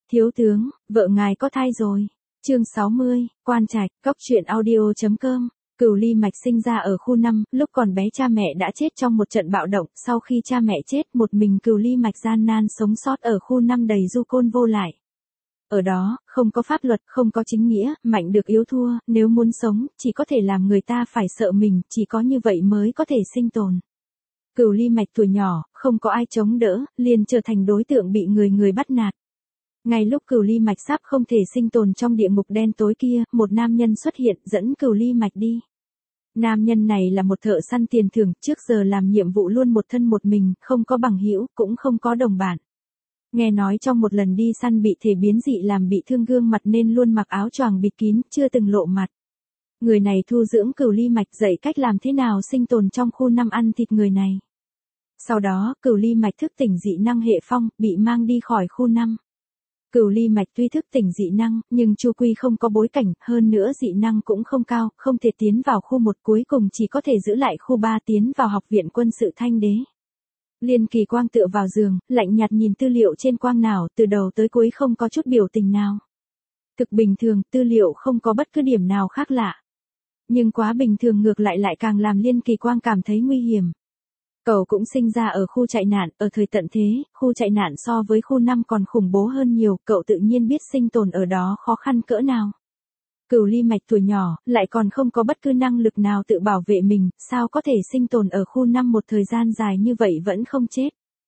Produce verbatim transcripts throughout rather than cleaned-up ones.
Thiếu tướng, vợ ngài có thai rồi. Chương sáu mươi, Quan Trạch, Cốc truyện audio.com. Cửu Ly Mạch sinh ra ở khu năm, lúc còn bé cha mẹ đã chết trong một trận bạo động, sau khi cha mẹ chết một mình Cửu Ly Mạch gian nan sống sót ở khu năm đầy du côn vô lại. Ở đó, không có pháp luật, không có chính nghĩa, mạnh được yếu thua, nếu muốn sống, chỉ có thể làm người ta phải sợ mình, chỉ có như vậy mới có thể sinh tồn. Cửu Ly Mạch tuổi nhỏ, không có ai chống đỡ, liền trở thành đối tượng bị người người bắt nạt. Ngay lúc Cửu Ly Mạch sắp không thể sinh tồn trong địa ngục đen tối kia, một nam nhân xuất hiện dẫn Cửu Ly Mạch đi. Nam nhân này là một thợ săn tiền thưởng, trước giờ làm nhiệm vụ luôn một thân một mình, không có bằng hữu, cũng không có đồng bạn. Nghe nói trong một lần đi săn bị thể biến dị làm bị thương gương mặt nên luôn mặc áo choàng bịt kín, chưa từng lộ mặt. Người này thu dưỡng Cửu Ly Mạch dạy cách làm thế nào sinh tồn trong khu năm ăn thịt người này. Sau đó, Cửu Ly Mạch thức tỉnh dị năng hệ phong, bị mang đi khỏi khu năm. Cửu Ly Mạch tuy thức tỉnh dị năng, nhưng Chu Quy không có bối cảnh, hơn nữa dị năng cũng không cao, không thể tiến vào khu một, cuối cùng chỉ có thể giữ lại khu ba tiến vào học viện quân sự Thanh Đế. Liên Kỳ Quang tựa vào giường, lạnh nhạt nhìn tư liệu trên quang não, từ đầu tới cuối không có chút biểu tình nào. Thực bình thường, tư liệu không có bất cứ điểm nào khác lạ. Nhưng quá bình thường ngược lại lại càng làm Liên Kỳ Quang cảm thấy nguy hiểm. Cậu cũng sinh ra ở khu chạy nạn, ở thời tận thế, khu chạy nạn so với khu năm còn khủng bố hơn nhiều, cậu tự nhiên biết sinh tồn ở đó khó khăn cỡ nào. Cửu Ly Mạch tuổi nhỏ, lại còn không có bất cứ năng lực nào tự bảo vệ mình, sao có thể sinh tồn ở khu năm một thời gian dài như vậy vẫn không chết.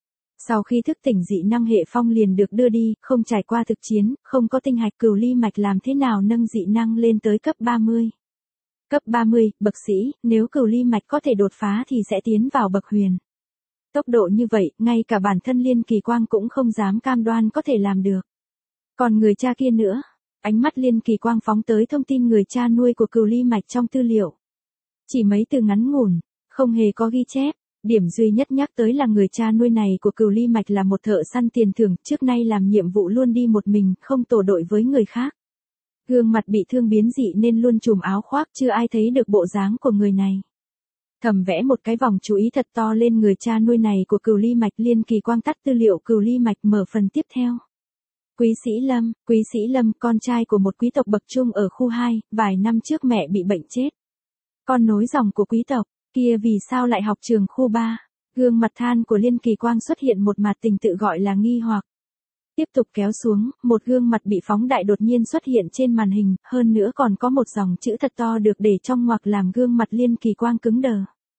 Sau khi thức tỉnh dị năng hệ phong liền được đưa đi, không trải qua thực chiến, không có tinh hạch, Cửu Ly Mạch làm thế nào nâng dị năng lên tới cấp ba mươi. Cấp ba mươi, bậc sĩ, nếu Cửu Ly Mạch có thể đột phá thì sẽ tiến vào bậc huyền. Tốc độ như vậy, ngay cả bản thân Liên Kỳ Quang cũng không dám cam đoan có thể làm được. Còn người cha kia nữa, ánh mắt Liên Kỳ Quang phóng tới thông tin người cha nuôi của Cửu Ly Mạch trong tư liệu. Chỉ mấy từ ngắn ngủn, không hề có ghi chép, điểm duy nhất nhắc tới là người cha nuôi này của Cửu Ly Mạch là một thợ săn tiền thưởng, trước nay làm nhiệm vụ luôn đi một mình, không tổ đội với người khác. Gương mặt bị thương biến dị nên luôn trùm áo khoác, chưa ai thấy được bộ dáng của người này. Thầm vẽ một cái vòng chú ý thật to lên người cha nuôi này của Cửu Ly Mạch. Liên Kỳ Quang tắt tư liệu Cửu Ly Mạch mở phần tiếp theo. Quý Sĩ Lâm, Quý Sĩ Lâm, con trai của một quý tộc bậc trung ở khu hai, vài năm trước mẹ bị bệnh chết. Con nối dòng của quý tộc, kia vì sao lại học trường khu ba? Gương mặt than của Liên Kỳ Quang xuất hiện một mặt tình tự gọi là nghi hoặc. Tiếp tục kéo xuống, một gương mặt bị phóng đại đột nhiên xuất hiện trên màn hình, hơn nữa còn có một dòng chữ thật to được để trong ngoặc làm gương mặt Liên Kỳ Quang cứng đờ.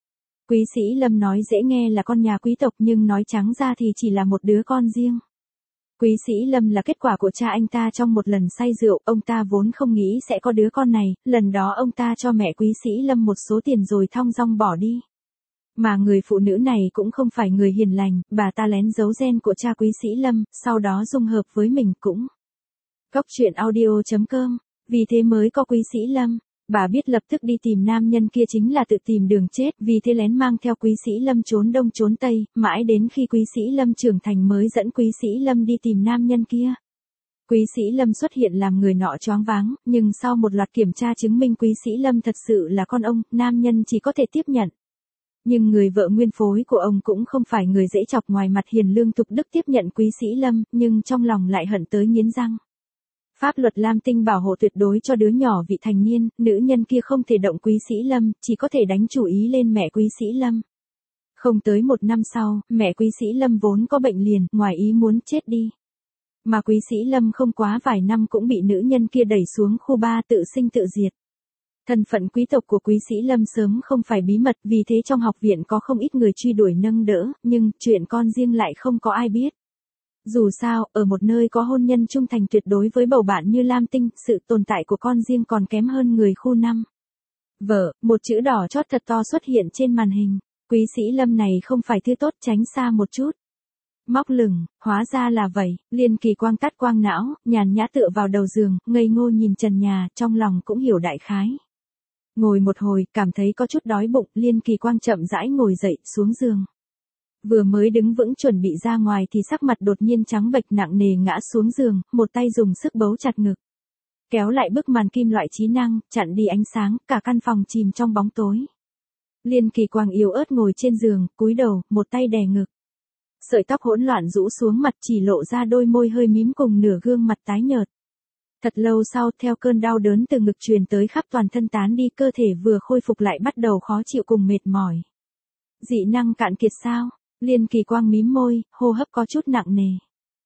Quý Sĩ Lâm nói dễ nghe là con nhà quý tộc nhưng nói trắng ra thì chỉ là một đứa con riêng. Quý Sĩ Lâm là kết quả của cha anh ta trong một lần say rượu, ông ta vốn không nghĩ sẽ có đứa con này, lần đó ông ta cho mẹ Quý Sĩ Lâm một số tiền rồi thong dong bỏ đi. Mà người phụ nữ này cũng không phải người hiền lành, bà ta lén giấu gen của cha Quý Sĩ Lâm, sau đó dung hợp với mình cũng. Cốc truyện audio.com, vì thế mới có Quý Sĩ Lâm. Bà biết lập tức đi tìm nam nhân kia chính là tự tìm đường chết, vì thế lén mang theo Quý Sĩ Lâm trốn đông trốn tây, mãi đến khi Quý Sĩ Lâm trưởng thành mới dẫn Quý Sĩ Lâm đi tìm nam nhân kia. Quý Sĩ Lâm xuất hiện làm người nọ choáng váng, nhưng sau một loạt kiểm tra chứng minh Quý Sĩ Lâm thật sự là con ông, nam nhân chỉ có thể tiếp nhận. Nhưng người vợ nguyên phối của ông cũng không phải người dễ chọc, ngoài mặt hiền lương thục đức tiếp nhận Quý Sĩ Lâm, nhưng trong lòng lại hận tới nghiến răng. Pháp luật Lam Tinh bảo hộ tuyệt đối cho đứa nhỏ vị thành niên, nữ nhân kia không thể động Quý Sĩ Lâm, chỉ có thể đánh chủ ý lên mẹ Quý Sĩ Lâm. Không tới một năm sau, mẹ Quý Sĩ Lâm vốn có bệnh liền, ngoài ý muốn chết đi. Mà Quý Sĩ Lâm không quá vài năm cũng bị nữ nhân kia đẩy xuống khu ba tự sinh tự diệt. Thân phận quý tộc của Quý Sĩ Lâm sớm không phải bí mật, vì thế trong học viện có không ít người truy đuổi nâng đỡ, nhưng chuyện con riêng lại không có ai biết. Dù sao, ở một nơi có hôn nhân trung thành tuyệt đối với bầu bạn như Lam Tinh, sự tồn tại của con riêng còn kém hơn người khu năm. Vợ, một chữ đỏ chót thật to xuất hiện trên màn hình. Quý Sĩ Lâm này không phải thứ tốt, tránh xa một chút. Móc lửng, hóa ra là vậy. Liên Kỳ Quang tắt quang não, nhàn nhã tựa vào đầu giường, ngây ngô nhìn trần nhà, trong lòng cũng hiểu đại khái. Ngồi một hồi, cảm thấy có chút đói bụng, Liên Kỳ Quang chậm rãi ngồi dậy, xuống giường. Vừa mới đứng vững chuẩn bị ra ngoài thì sắc mặt đột nhiên trắng bệch nặng nề ngã xuống giường, một tay dùng sức bấu chặt ngực. Kéo lại bức màn kim loại trí năng, chặn đi ánh sáng, cả căn phòng chìm trong bóng tối. Liên Kỳ Quang yếu ớt ngồi trên giường, cúi đầu, một tay đè ngực. Sợi tóc hỗn loạn rũ xuống mặt chỉ lộ ra đôi môi hơi mím cùng nửa gương mặt tái nhợt. Thật lâu sau, theo cơn đau đớn từ ngực truyền tới khắp toàn thân tán đi, cơ thể vừa khôi phục lại bắt đầu khó chịu cùng mệt mỏi. Dị năng cạn kiệt sao? Liên Kỳ Quang mím môi, hô hấp có chút nặng nề.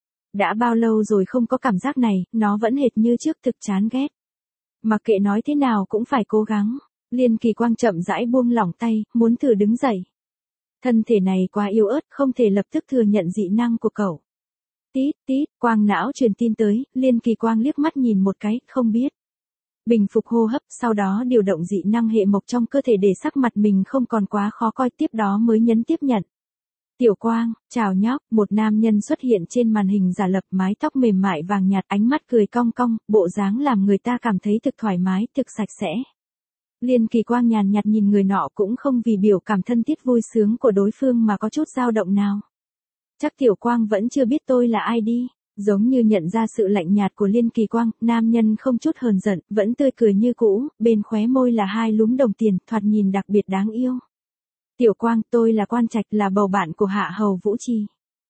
Đã bao lâu rồi không có cảm giác này, nó vẫn hệt như trước, thực chán ghét. Mặc kệ nói thế nào cũng phải cố gắng. Liên Kỳ Quang chậm rãi buông lỏng tay, muốn thử đứng dậy. Thân thể này quá yếu ớt, không thể lập tức thừa nhận dị năng của cậu. Tít tít, quang não truyền tin tới, Liên Kỳ Quang liếc mắt nhìn một cái, không biết. Bình phục hô hấp, sau đó điều động dị năng hệ mộc trong cơ thể để sắc mặt mình không còn quá khó coi, tiếp đó mới nhấn tiếp nhận. Tiểu Quang, chào nhóc, một nam nhân xuất hiện trên màn hình giả lập, mái tóc mềm mại vàng nhạt, ánh mắt cười cong cong, bộ dáng làm người ta cảm thấy thực thoải mái, thực sạch sẽ. Liên Kỳ Quang nhàn nhạt nhìn người nọ, cũng không vì biểu cảm thân thiết vui sướng của đối phương mà có chút dao động nào. Chắc Tiểu Quang vẫn chưa biết tôi là ai đi. Giống như nhận ra sự lạnh nhạt của Liên Kỳ Quang, nam nhân không chút hờn giận, vẫn tươi cười như cũ, bên khóe môi là hai lúm đồng tiền, thoạt nhìn đặc biệt đáng yêu. Tiểu Quang, tôi là Quan Trạch, là bầu bạn của Hạ Hầu Vũ Trì.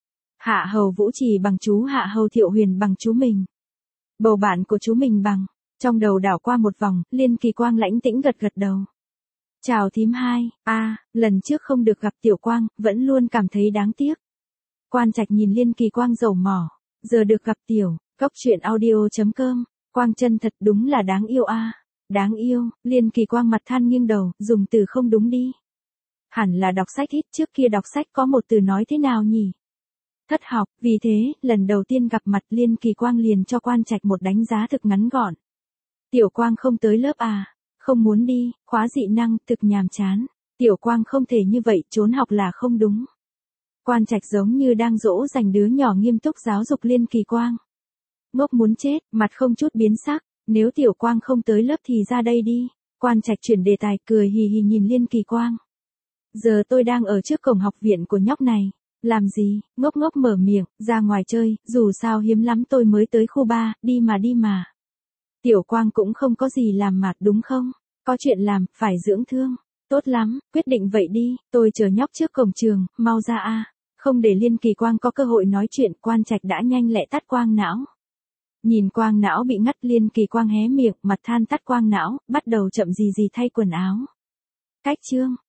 Hạ Hầu Vũ Trì bằng chú Hạ Hầu Thiệu Huyền bằng chú mình. Bầu bạn của chú mình bằng. Trong đầu đảo qua một vòng, Liên Kỳ Quang lãnh tĩnh gật gật đầu. Chào thím hai, a à, lần trước không được gặp Tiểu Quang, vẫn luôn cảm thấy đáng tiếc. Quan Trạch nhìn Liên Kỳ Quang dầu mỏ. Giờ được gặp Tiểu, cốc truyện audio chấm com, Quang chân thật đúng là đáng yêu a à. Đáng yêu, Liên Kỳ Quang mặt than nghiêng đầu, dùng từ không đúng đi. Hẳn là đọc sách ít, trước kia đọc sách có một từ nói thế nào nhỉ? Thất học, vì thế, lần đầu tiên gặp mặt Liên Kỳ Quang liền cho Quan Trạch một đánh giá thực ngắn gọn. Tiểu Quang không tới lớp à? Không muốn đi, khóa dị năng, thực nhàm chán. Tiểu Quang không thể như vậy, trốn học là không đúng. Quan Trạch giống như đang dỗ dành đứa nhỏ nghiêm túc giáo dục Liên Kỳ Quang. Ngốc muốn chết, mặt không chút biến sắc, nếu Tiểu Quang không tới lớp thì ra đây đi. Quan Trạch chuyển đề tài, cười hì hì nhìn Liên Kỳ Quang. Giờ tôi đang ở trước cổng học viện của nhóc này. Làm gì? Ngốc ngốc mở miệng, ra ngoài chơi, dù sao hiếm lắm tôi mới tới khu ba, đi mà đi mà. Tiểu Quang cũng không có gì làm mà, đúng không? Có chuyện làm, phải dưỡng thương. Tốt lắm, quyết định vậy đi, tôi chờ nhóc trước cổng trường, mau ra a. Không để Liên Kỳ Quang có cơ hội nói chuyện, Quan Trạch đã nhanh lẹ tắt quang não. Nhìn quang não bị ngắt, Liên Kỳ Quang hé miệng, mặt than tắt quang não, bắt đầu chậm gì gì thay quần áo. Cách chương